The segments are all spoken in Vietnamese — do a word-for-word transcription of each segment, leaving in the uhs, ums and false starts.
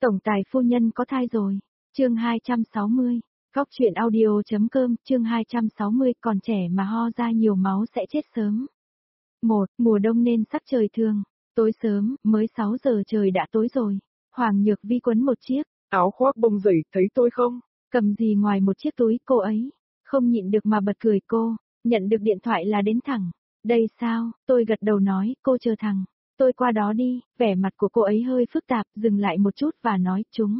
Tổng tài phu nhân có thai rồi. Chương hai trăm sáu mươi. Góc truyện audio.com, chương hai trăm sáu mươi, còn trẻ mà ho ra nhiều máu sẽ chết sớm. Một, mùa đông nên sắc trời thường, tối sớm, mới sáu giờ trời đã tối rồi. Hoàng Nhược Vi quấn một chiếc áo khoác bông dày, thấy tôi không? Cầm gì ngoài một chiếc túi, cô ấy không nhịn được mà bật cười. Cô nhận được điện thoại là đến thẳng. Đây sao? Tôi gật đầu nói, cô chờ thằng tôi qua đó đi. Vẻ mặt của cô ấy hơi phức tạp, dừng lại một chút và nói, chúng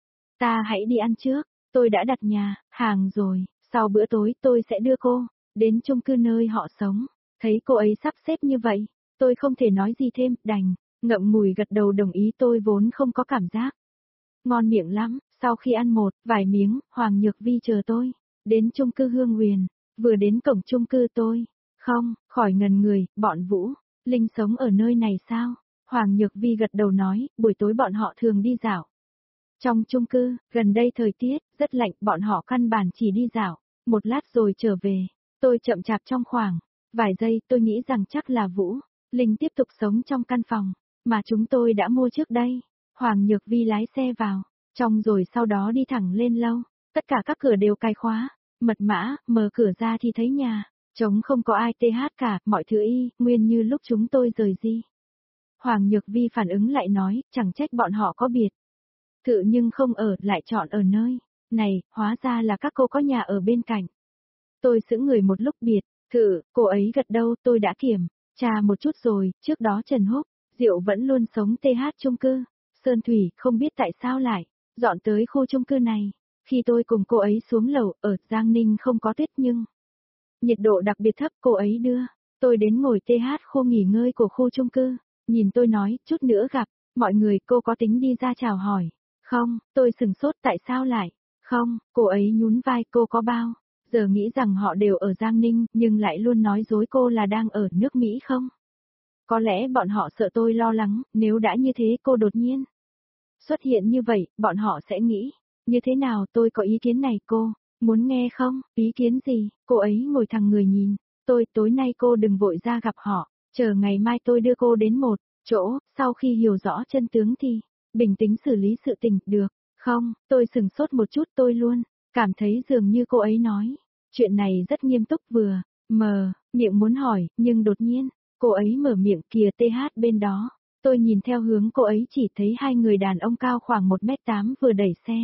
ta hãy đi ăn trước. Tôi đã đặt nhà hàng rồi, sau bữa tối tôi sẽ đưa cô đến chung cư nơi họ sống. Thấy cô ấy sắp xếp như vậy, tôi không thể nói gì thêm, đành ngậm ngùi gật đầu đồng ý. Tôi vốn không có cảm giác ngon miệng lắm. Sau khi ăn một vài miếng, Hoàng Nhược Vi chờ tôi đến chung cư Hương Huyền. Vừa đến cổng chung cư tôi không khỏi ngần người. Bọn Vũ Linh sống ở nơi này sao? Hoàng Nhược Vi gật đầu nói, buổi tối bọn họ thường đi dạo trong chung cư. Gần đây thời tiết rất lạnh, bọn họ căn bản chỉ đi dạo một lát rồi trở về. Tôi chậm chạp trong khoảng vài giây, tôi nghĩ rằng chắc là Vũ Linh tiếp tục sống trong căn phòng mà chúng tôi đã mua trước đây. Hoàng Nhược Vi lái xe vào trong rồi sau đó đi thẳng lên lầu. Tất cả các cửa đều cài khóa, mật mã. Mở cửa ra thì thấy nhà trống, không có ai th cả, mọi thứ y nguyên như lúc chúng tôi rời đi. Hoàng Nhược Vi phản ứng lại nói, chẳng trách bọn họ có biệt thự nhưng không ở, lại chọn ở nơi này, hóa ra là các cô có nhà ở bên cạnh. Tôi sững người một lúc. Biệt thự? Cô ấy gật đầu. Tôi đã kiểm tra một chút rồi, trước đó Trần Húc Diệu vẫn luôn sống th chung cư Sơn Thủy, không biết tại sao lại dọn tới khu chung cư này. Khi tôi cùng cô ấy xuống lầu, ở Giang Ninh không có tuyết nhưng nhiệt độ đặc biệt thấp. Cô ấy đưa tôi đến ngồi th khu nghỉ ngơi của khu chung cư. Nhìn tôi nói, chút nữa gặp mọi người, cô có tính đi ra chào hỏi không? Tôi sừng sốt, tại sao lại không? Cô ấy nhún vai, cô có bao giờ nghĩ rằng họ đều ở Giang Ninh, nhưng lại luôn nói dối cô là đang ở nước Mỹ không? Có lẽ bọn họ sợ tôi lo lắng, nếu đã như thế cô đột nhiên xuất hiện như vậy, bọn họ sẽ nghĩ như thế nào? Tôi có ý kiến này, cô muốn nghe không? Ý kiến gì? Cô ấy ngồi thẳng người nhìn tôi, tối nay cô đừng vội ra gặp họ, chờ ngày mai tôi đưa cô đến một chỗ, sau khi hiểu rõ chân tướng thì bình tĩnh xử lý sự tình, được không? Tôi sừng sốt một chút, tôi luôn cảm thấy dường như cô ấy nói chuyện này rất nghiêm túc, vừa mờ miệng muốn hỏi, nhưng đột nhiên cô ấy mở miệng, kìa th bên đó. Tôi nhìn theo hướng cô ấy chỉ thấy hai người đàn ông cao khoảng một mét tám vừa đẩy xe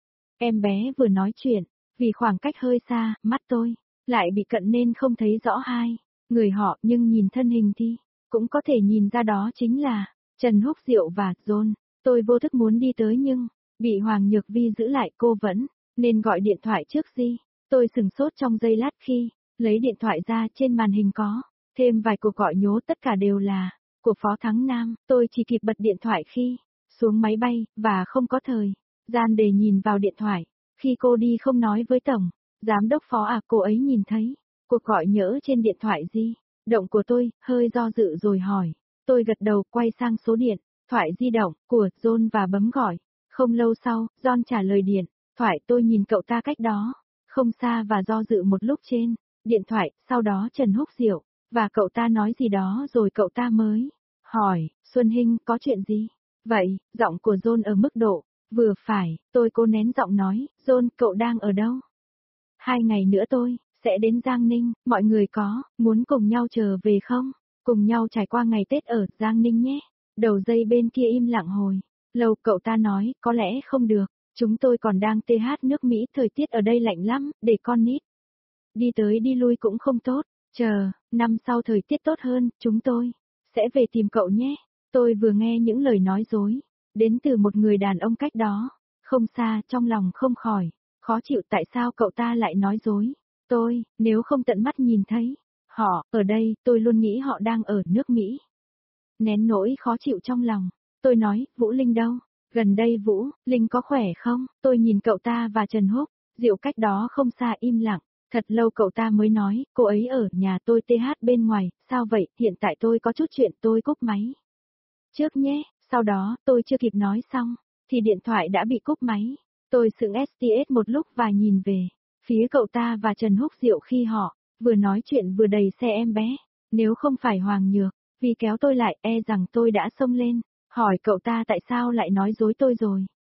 em bé vừa nói chuyện. Vì khoảng cách hơi xa, mắt tôi lại bị cận nên không thấy rõ hai người họ, nhưng nhìn thân hình thì cũng có thể nhìn ra đó chính là Trần Húc Diệu và John. Tôi vô thức muốn đi tới nhưng bị Hoàng Nhược Vi giữ lại. Cô vẫn nên gọi điện thoại trước gì? Tôi sừng sốt trong giây lát khi lấy điện thoại ra, trên màn hình có thêm vài cuộc gọi nhố, tất cả đều là của Phó Thắng Nam. Tôi chỉ kịp bật điện thoại khi xuống máy bay, và không có thời gian để nhìn vào điện thoại. Khi cô đi không nói với Tổng Giám đốc Phó à? Cô ấy nhìn thấy cuộc gọi nhỡ trên điện thoại di động của tôi, hơi do dự rồi hỏi. Tôi gật đầu, quay sang số điện thoại di động của John và bấm gọi. Không lâu sau, John trả lời điện thoại. Tôi nhìn cậu ta cách đó không xa và do dự một lúc trên điện thoại. Sau đó Trần Húc Diệu và cậu ta nói gì đó rồi cậu ta mới hỏi, Xuân Hinh, có chuyện gì vậy? Giọng của John ở mức độ vừa phải. Tôi cố nén giọng nói, John, cậu đang ở đâu? Hai ngày nữa tôi sẽ đến Giang Ninh, mọi người có muốn cùng nhau trở về không? Cùng nhau trải qua ngày Tết ở Giang Ninh nhé. Đầu dây bên kia im lặng hồi lâu, cậu ta nói, có lẽ không được. Chúng tôi còn đang th nước Mỹ, thời tiết ở đây lạnh lắm, để con nít đi tới đi lui cũng không tốt. Chờ, năm sau thời tiết tốt hơn, chúng tôi sẽ về tìm cậu nhé. Tôi vừa nghe những lời nói dối đến từ một người đàn ông cách đó không xa, trong lòng không khỏi khó chịu. Tại sao cậu ta lại nói dối tôi, nếu không tận mắt nhìn thấy họ ở đây? Tôi luôn nghĩ họ đang ở nước Mỹ. Nén nỗi khó chịu trong lòng, tôi nói, Vũ Linh đâu? Gần đây Vũ Linh có khỏe không? Tôi nhìn cậu ta và Trần Húc Diệu cách đó không xa im lặng. Thật lâu cậu ta mới nói, cô ấy ở nhà tôi th bên ngoài. Sao vậy? Hiện tại tôi có chút chuyện, tôi cúp máy trước nhé. Sau đó, tôi chưa kịp nói xong thì điện thoại đã bị cúp máy. Tôi sững ét một lúc và nhìn về phía cậu ta và Trần Húc Diệu khi họ vừa nói chuyện vừa đẩy xe em bé. Nếu không phải Hoàng Nhược Vi kéo tôi lại, e rằng tôi đã xông lên hỏi cậu ta tại sao lại nói dối tôi rồi.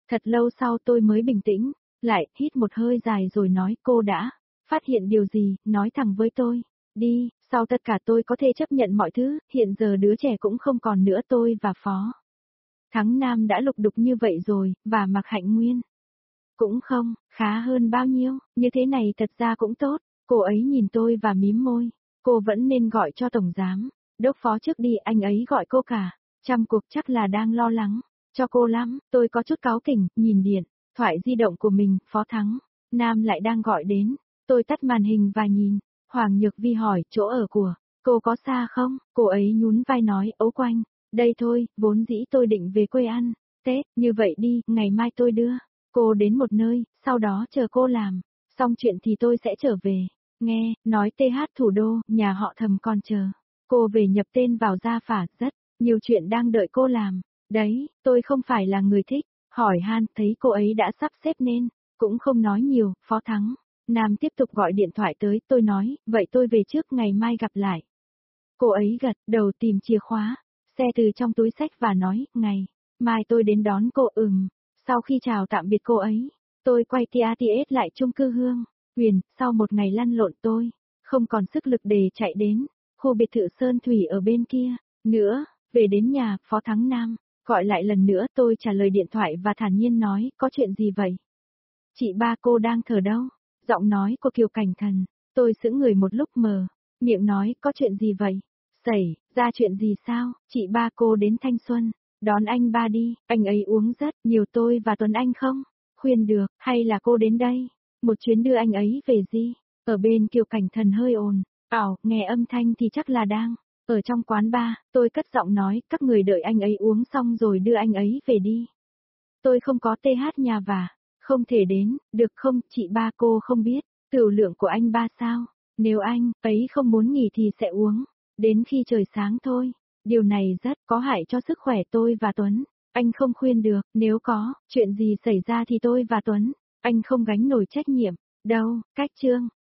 Thật lâu sau tôi mới bình tĩnh, lại hít một hơi dài rồi nói cô đã phát hiện điều gì, nói thẳng với tôi. Đi, sau tất cả tôi có thể chấp nhận mọi thứ, hiện giờ đứa trẻ cũng không còn nữa tôi và Phó Thắng Nam đã lục đục như vậy rồi, và Mạc Hạnh Nguyên. Cũng không, khá hơn bao nhiêu, như thế này thật ra cũng tốt. Cô ấy nhìn tôi và mím môi. Cô vẫn nên gọi cho tổng giám đốc Phó trước đi, anh ấy gọi cô cả. Trăm cuộc chắc là đang lo lắng cho cô lắm. Tôi có chút cáu kỉnh, nhìn điện thoại di động của mình, Phó Thắng Nam lại đang gọi đến. Tôi tắt màn hình và nhìn. Hoàng Nhược Vi hỏi chỗ ở của cô có xa không? Cô ấy nhún vai nói, ấu quanh đây thôi, vốn dĩ tôi định về quê ăn Tết, như vậy đi, ngày mai tôi đưa cô đến một nơi, sau đó chờ cô làm xong chuyện thì tôi sẽ trở về. Nghe, nói tê hát thủ đô, nhà họ Thầm còn chờ cô về nhập tên vào gia phả, rất nhiều chuyện đang đợi cô làm. Đấy, tôi không phải là người thích hỏi han, thấy cô ấy đã sắp xếp nên cũng không nói nhiều. Phó Thắng Nam tiếp tục gọi điện thoại tới, tôi nói, vậy tôi về trước, ngày mai gặp lại. Cô ấy gật đầu tìm chìa khóa xe từ trong túi xách và nói, ngày mai tôi đến đón cô. Ừm. Sau khi chào tạm biệt cô ấy, tôi quay tê a tê ét lại chung cư Hương Huyền. Sau một ngày lăn lộn tôi không còn sức lực để chạy đến khu biệt thự Sơn Thủy ở bên kia nữa. Về đến nhà, Phó Thắng Nam gọi lại lần nữa, tôi trả lời điện thoại và thản nhiên nói, có chuyện gì vậy? Chị ba cô đang thở đâu? Giọng nói của Kiều Cảnh Thần. Tôi sững người một lúc, mờ miệng nói, có chuyện gì vậy? Xảy ra chuyện gì sao? Chị ba cô đến Thanh Xuân đón anh ba đi, anh ấy uống rất nhiều, tôi và Tuấn Anh không khuyên được, hay là cô đến đây một chuyến đưa anh ấy về gì? Ở bên Kiều Cảnh Thần hơi ồn ào, nghe âm thanh thì chắc là đang ở trong quán bar. Tôi cất giọng nói, các người đợi anh ấy uống xong rồi đưa anh ấy về đi. Tôi không có tê hát nhà và không thể đến, được không? Chị ba cô không biết tửu lượng của anh ba sao? Nếu anh ấy không muốn nghỉ thì sẽ uống đến khi trời sáng thôi. Điều này rất có hại cho sức khỏe tôi và Tuấn. Anh không khuyên được, nếu có chuyện gì xảy ra thì tôi và Tuấn Anh không gánh nổi trách nhiệm đâu. Cách chương